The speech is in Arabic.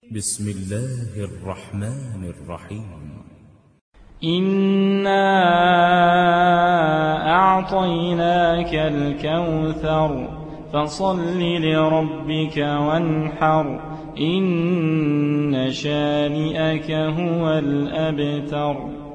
بسم الله الرحمن الرحيم. إنا أعطيناك الكوثر فصل لربك وانحر إن شانئك هو الأبتر.